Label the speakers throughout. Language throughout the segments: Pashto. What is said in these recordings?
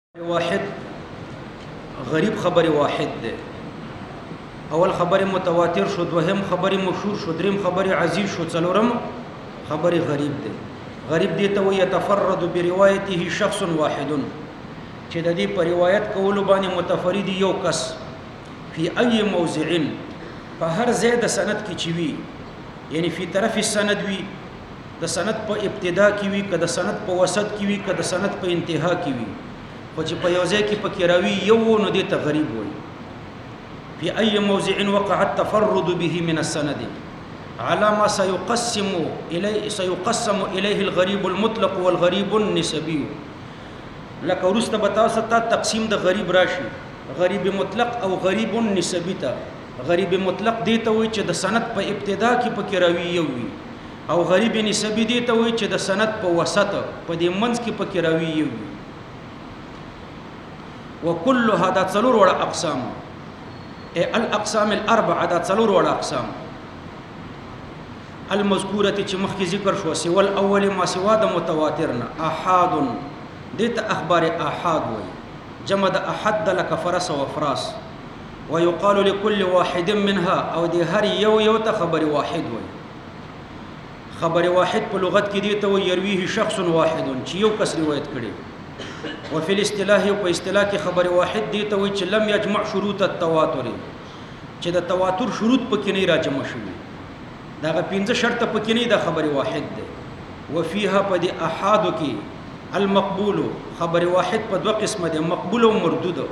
Speaker 1: واحد غریب خبر واحد ده. اول خبر متواتر شو، دوهم خبر مشهور شو، دریم خبر عزیز شو، څلورم خبر غریب ده. غریب دي ته يتفرد بروايته شخص واحد، چې د دې په روایت کولو باندې متفرد یو کس فی ای موضع، په هر ځای د سند کې چي وي، یعنی فی طرف السند وي، د سند په ابتدا کې وي، که د سند په وسط کې وي، که د سند په انتها کې وي، خو چې په یو ځای کې پکې راوي یو نو دې ته غریب وایي. فی ای موضع وقع التفرد به من السند على ما سيقسم إليه الغريب المطلق والغريب النسبي. لکه وروسته به تاسو ته تقسیم د غریب راشي، غریب مطلق او غریب نسبی ته. غریب مطلق دی ته وایي چې د سند په ابتدا کې پکې راوي یو وي، او غریب نسبی دی ته وایي چې د سند په وسط په دې منځ کې پکې راوي یو وي. وكل هذا څلور وړه اقسام، الاقسام الاربعه دا څلور وړه اقسام المذکوره چې مخکې ذکر شو، سوى الاول ما سوا د متواترنا احاد، دته اخبار احاد وي، جمع د احد لك فرس و فراس، ويقال لكل واحد منها، او دي هر یو ته خبر واحد وي. خبر واحد په لغت کې دته وي يرويه شخص واحد، چې یو کس روایت کړي. وفي الاصطلاح او په اصطلاح کې خبر واحد دی ته وایي چې لم يجمع شروط التواتر، چې د تواتر شروط پکې نه راجمع شوي، دا پنځه شرط پکې نه، د خبر واحد دی. وفيها په دې احادو کې المقبول، خبر واحد په دوه قسمه دی، مقبول او مردود.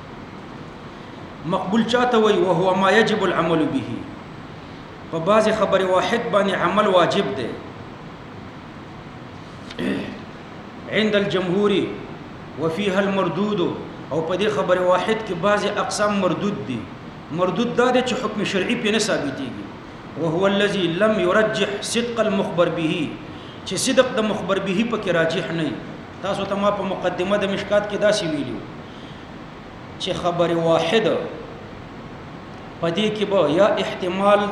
Speaker 1: مقبول چاته وایي وهو ما يجب العمل به، په بعض خبر واحد باندې عمل واجب دی عند الجمهور. وفيها المردود، او په دې خبر واحد کې بعض اقسام مردود دي. مردود دا دی چې حکم شرعي په نه ثابتيږي. وهو الذي لم يرجح صدق المخبر به، چې صدق د مخبر به پکې راجح نه. تاسو ته ما په مقدمه د مشکات کې دا سی ویلو چې خبر واحد په دې کې به یا احتمال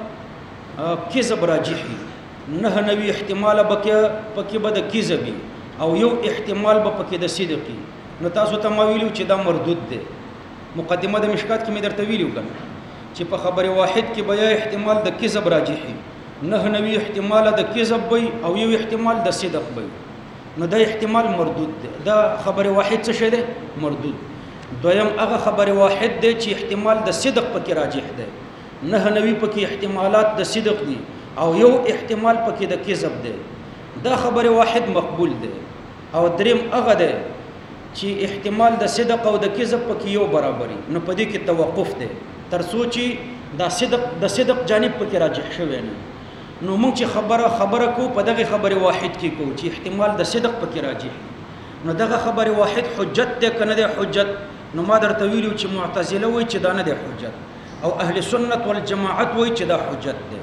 Speaker 1: د کذب راجح نه، نوی احتمال پکې به د کذب او یو احتمال به پکې د صدقي. نو تاسو ته ما ویلو چې دا مردود دی. مقدمه د مشکات کې مې درته ویلو کنه چې په خبر واحد کې به یا احتمال د کذب راجحي، نه نوی احتمال د کذب وي، او یو احتمال د صدق وي. نو دا احتمال مردود دی. دا خبر واحد څه شی دی؟ مردود. دویم هغه خبر واحد دی چې احتمال د صدق پکې راجح دی، نه نوی پکې احتمالات د صدق دي، او یو احتمال پکې د کذب دی. دا خبر واحد مقبول دی. او دریم هغه دی چې احتمال د صدق او د کذب پکې یو برابري، نو په دې کې توقف دی تر څو چې د صدق جانب پکې راجح شوی نه. نو موږ چې خبره کو په دغه خبر واحد کې کو چې احتمال د صدق پکې راجح، نو دغه خبر واحد حجت دی کنه دی حجت. نو ما درته ویلو چې معتزله وایي چې دا نه دی حجت، او اهل سنت والجماعت وایي چې دا حجت دی.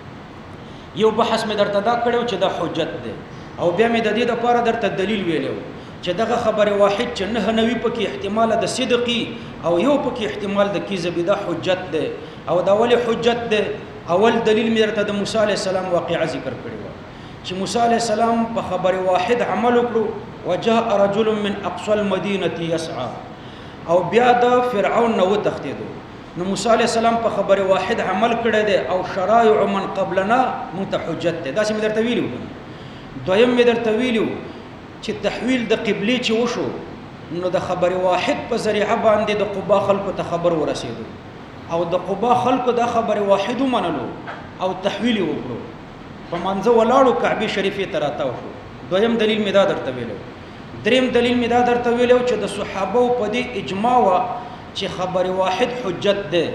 Speaker 1: یو بحث مې درته دا کړو چې دا حجت دی، او بیا مې د دې لپاره درته دلیل ویلو چې دغه خبر واحد چې نه نوی پکې احتمال د صدقي او یو پکې احتمال د کذب، دا حجت دی. او دا ولې حجت دی؟ اول دلیل مې درته د موسی عليه السلام واقعه ذکر کړی و چې موسی عليه السلام په خبر واحد عمل وکړو، وجاء رجل من اقصى المدينه يسعى، او بیا د فرعون نو تختیدو. نو موسی عليه السلام په خبر واحد عمل کړی دی، او شرائع من قبلنا مت حجت دی. دا چې مې درته ویلو. دویم مې درته ویلو چې تحویل د قبله چې وشو، نو د خبر واحد په ذریعہ باندې د قبا خلکو ته خبر ورسېدو، او د قبا خلکو د خبر واحد منلو او تحویل وکړو، په منځ ولاړو کعبه شریفه ته راتاو شو. دویم دلیل مې دا درته ویلو. دریم دلیل مې دا درته ویلو چې د صحابه په دې اجماع وا چې خبر واحد حجت ده.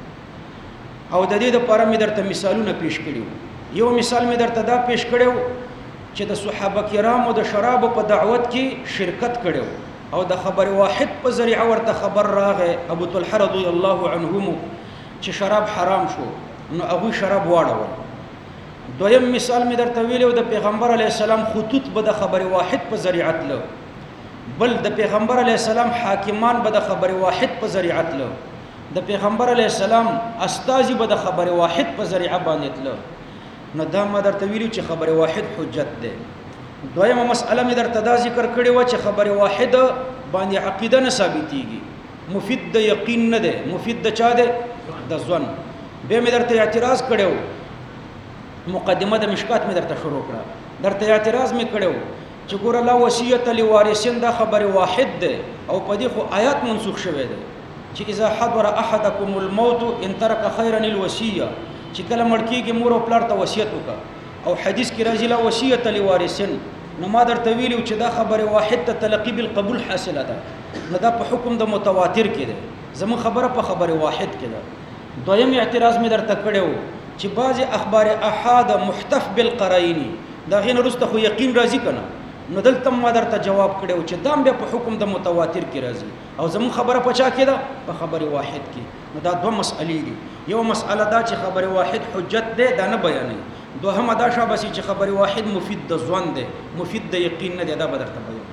Speaker 1: او د دې لپاره مې درته مثالونه پیش کړیو. یو مثال مې درته دا پیش کړیو چې د صحابه کرامو د شراب په دعوت کې شرکت کړو، او د خبر واحد په ذریعہ ورته خبر راغې ابو طلحه رضی الله عنهم چې شراب حرام شو، نو هغه شراب واړول. دویم مثال مې درته ویلو د پیغمبر علی السلام خطوط به د خبر واحد په ذریعہ تلو، بل د پیغمبر علی السلام حاکمان به د خبر واحد په ذریعہ تلو، د پیغمبر علی السلام استازي به د خبر واحد په ذریعہ باندې تلو. نو دا ما درته ویلو چې خبر واحد حجت ده. دویمه مسأله مې درته دا ذکر کړې و چې خبره واحده باندې عقیده نه ثابتېږي، مفید د یقین نه ده، مفید د چا ده؟ د ځوان. به مې درته اعتراض کړو، مقدمه د مشکات مې درته شروع کړه، درته اعتراض مې کړو چې ګوره لا وصیت لوارثین دا خبره واحد ده او په دې خو آیات منسوخ شوه ده چې اذا حضر احدکم الموت ان ترك خيرا الوصيه، چې کله مړ کېږي مور او پلار ته وصیت وکړه، او حدیث کې راځي لا وصیت لوارثین. نو ما درته ویلو چې دا خبره واحد ته تلقی بالقبول حاصله ده، نو دا په حکم د متواتر کې ده، زمو خبره په خبره واحد کې ده. دویم اعتراض مې درته کړو چې بعض اخبار احاد محتف بالقرائن دا غین رسته خو یقین راځي کنه، نو دلته ما درته جواب کړو چې دام به په حکم د متواتر کې راځي او زمو خبره په چا کې ده؟ په خبره واحد کې. نو دا دوه مسئلې دي، یو مسئله دا چې خبره واحد حجت ده دا نه بیانې، دوهم دا شابه چې خبره واحد مفید د ځوان ده، مفید د یقین نه ده، دا به درته بیان.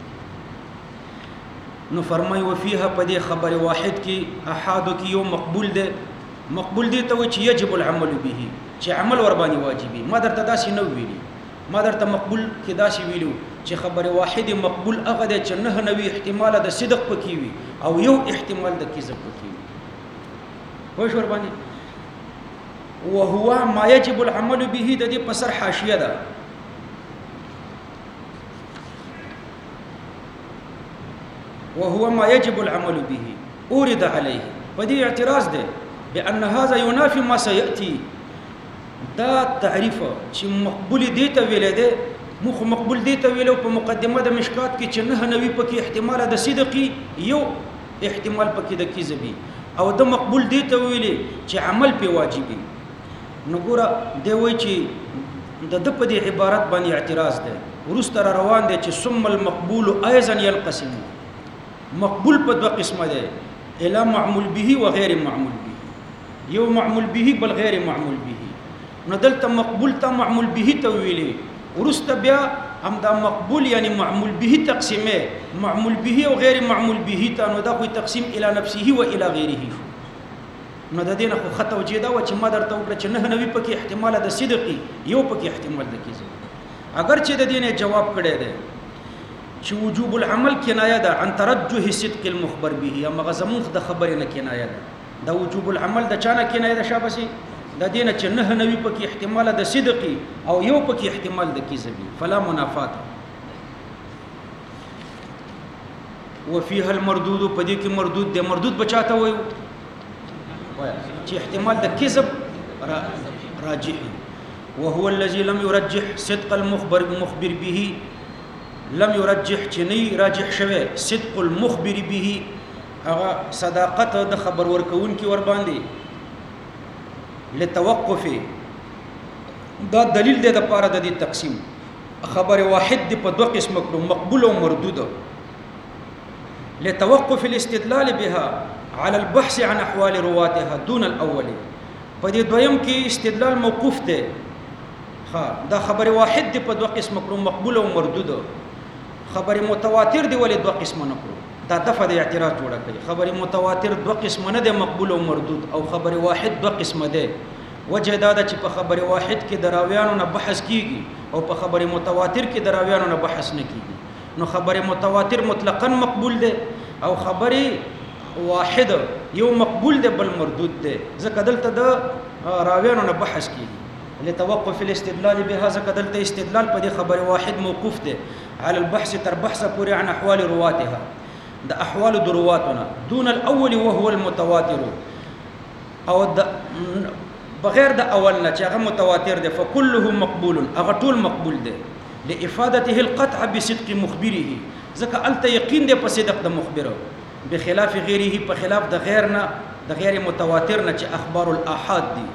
Speaker 1: نو فرمای وفيها په دې خبره واحد کې احاد کې یو مقبول ده، مقبول دي ته چې یجب العمل به، چې عمل ور باندې واجبي. ما درته داسې نه ویلي، ما درته مقبول کې داسې ویلو چې خبره واحد مقبول هغه ده چې نه نوي احتمال د صدق پکې وي او یو احتمال د کذب پکې وي. پوه شو ور باندې؟ وهو ما يجب العمل به د دې په سر حاشیه ده، وهو ما يجب العمل به اورد عليه، په دې اعتراض ده بان هذا ينافي ما سياتي. دا تعریف چې مقبول دي ته ویل ده، مخ مقبول دي ته ویلو په مقدمه د مشکات کې چې نه نوي پکې احتمال د صدقي یو احتمال پکې د کذبي، او د مقبول دي ته ویلي چې عمل په واجبي. نو ګوره دی وایي چې د په دې عبارت باندې اعتراض ده، ورسته روان دي چې ثم المقبول ايضا ينقسم، مقبول په دوه قسمه ده، الا معمول به و غیر معمول به، یو معمول به بل غیر معمول به. نو دلته مقبول ته معمول به ته ویلي، ورسته بیا هم دا مقبول یعنی معمول به تقسیمه، معمول به او غیر معمول به ته، نو دا خو تقسیم الی نفسه و الی غیره. نو د دې نه خو خطا وجیدا و چې ما درته وکړه چې نه نوي پکې احتمال د صدقي یو پکې احتمال د کذب. اگر چې د دې نه جواب کړی دی چې وجوب العمل کنایه ده عن ترجح صدق المخبر به، یا مغزمون د خبرې نه کنایه ده، دا وجوب العمل د چانه کنایه ده شابسي د دې نه چې نه نوي پکې احتمال د صدقي او یو پکې احتمال د کذبي، فلا منافات. وفيها المردود، پدې کې مردود ده، مردود بچاته وایو چې احتمال د کذب راجح، وهو الذي لم يرجح صدق المخبر به، لم يرجح چې نه راجح شوه صدق المخبر به، هغه صداقت د خبر ورکون کی ور باندې لتوقف. دا دلیل دی د پاره د دې تقسیم. خبر واحد دی په دوه قسم کړو، مقبول او مردود، لتوقف الاستدلال بها على البحث عن احوال رواتها دون الاول. په دې دویم کې استدلال موقوف دی. دا خبر واحد دی په دوه قسم کړو، مقبول او مردود. خبر متواتر دی ولې دوه قسم نه کړو؟ دا دفعه د اعتراض جوړه کوي. خبر متواتر دوه قسم نه دی، مقبول او مردود، او خبر واحد دوه قسم دی. وجه دا ده چې په خبر واحد کې دراویانو نه بحث کیږي او په خبر متواتر کې دراویانو نه بحث نه کیږي. نو خبر متواتر مطلقاً مقبول دی او خبر واحد یو مقبول دی بل مردود دی، ځکه دلته د راویانو نه بحث کیږي. لتوقف الاستدلال بها، ځکه دلته استدلال په دې خبر واحد موقوف دی على البحث تر بحث پورې عن احوال رواتها، د احوال د رواتنا دون الاول وهو المتواتر، او بغیر د اول نه چې هغه متواتر دی. فكله مقبول، هغه ټول مقبول دی لافادته القطع بصدق مخبره، ځکه الته یقین دی په صدق د مخبر، بخلاف غیره، په خلاف د غیر نه، د غیر متواتر نه چې اخبار الاحاد دي.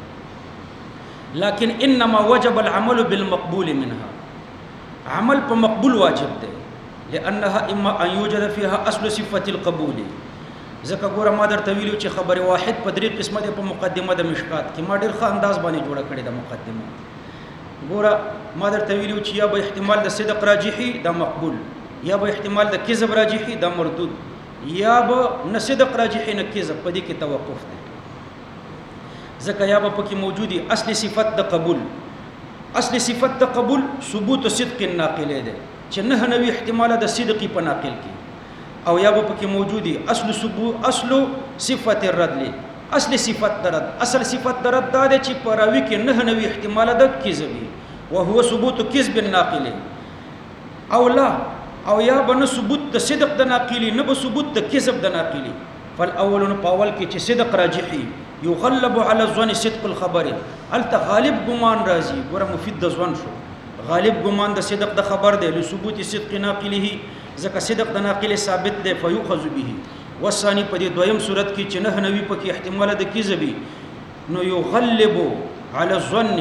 Speaker 1: لكن انما وجب العمل بالمقبول منها، عمل په مقبول واجب دی، لانها اما ان يوجد فيها اصل صفه القبول. ځکه ګوره ما درته ویلو چې خبر واحد په درې قسمه دی په مقدمه د مشکات کې، ما ډېر ښه انداز باندې جوړه کړې ده مقدمه. ګوره ما درته ویلو چې یا به احتمال د صدق راجحي دا مقبول، یا به احتمال د کذب راجحي دا مردود، یا به نه صدق راجحي نه کذب، په دې کې توقف دی. ځکه یا به پکې موجودي اصل صفت د قبول اصل صفت د قبول ثبوت صدق الناقل ده چې نه نوی احتمال د صدق په ناقل کې او یا به پکې موجودي اصل صفت الرد له اصل صفت درد اصل صفت درد دا ده چې پراوي کې نه نوی احتمال د کذبي وهو ثبوت كذب الناقل او لا او یا بن ثبوت د صدق د ناقلی نه به ثبوت د کذب د ناقلی فالاول پاول کې چې صدق راجحي یغلب على الظن صدق الخبر الت غالب ګمان راځي ګوره مفید د ځوان شو غالب ګمان د صدق د خبر دی لثبوت صدق ناقله ځکه صدق د ناقل ثابت دی فيؤخذ به والثاني په دې دویم صورت کې چې نه نوی پکې احتمال د کذبي نو یغلب على الظن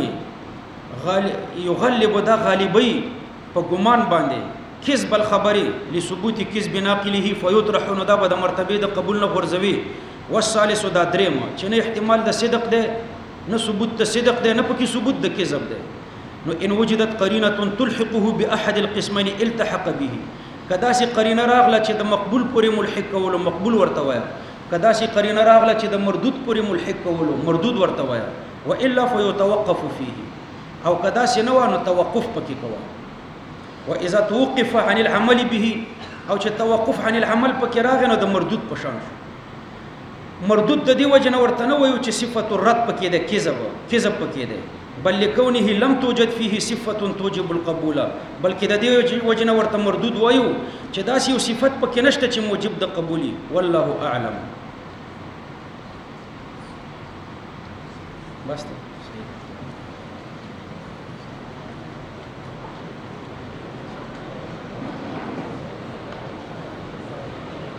Speaker 1: یغلب دا غالبی په ګمان باندې کذب الخبر لثبوت کذب ناقله فيطرح نو دا به د مرتبه د قبول نه غرزوي والثالث دا دریم چې نه احتمال د صدق ده نه ثبوت د صدق ده نه پکې ثبوت د کذب ده نو ان وجدت قرینه تلحقه باحد القسمين التحق به کدا سي قرینه راغله چې د مقبول پورې ملحق کولو مقبول ورته وای کدا سي قرینه راغله چې د مردود پورې ملحق کولو مردود ورته وای والا فيتوقف فيه او کدا سي نو توقف پکې کوي واذا توقف عن العمل به او چې توقف عن العمل پکې راغنه د مردود پشان مردود د دې وجه نه ورته نه وایو چې صفت الرد پکې ده کذب پکې ده بل لكونه لم توجد فيه صفه توجب القبول بلکې د دې وجه نه ورته مردود وایو چې دا یو صفت پکې نشته چې موجب د قبولي والله اعلم بس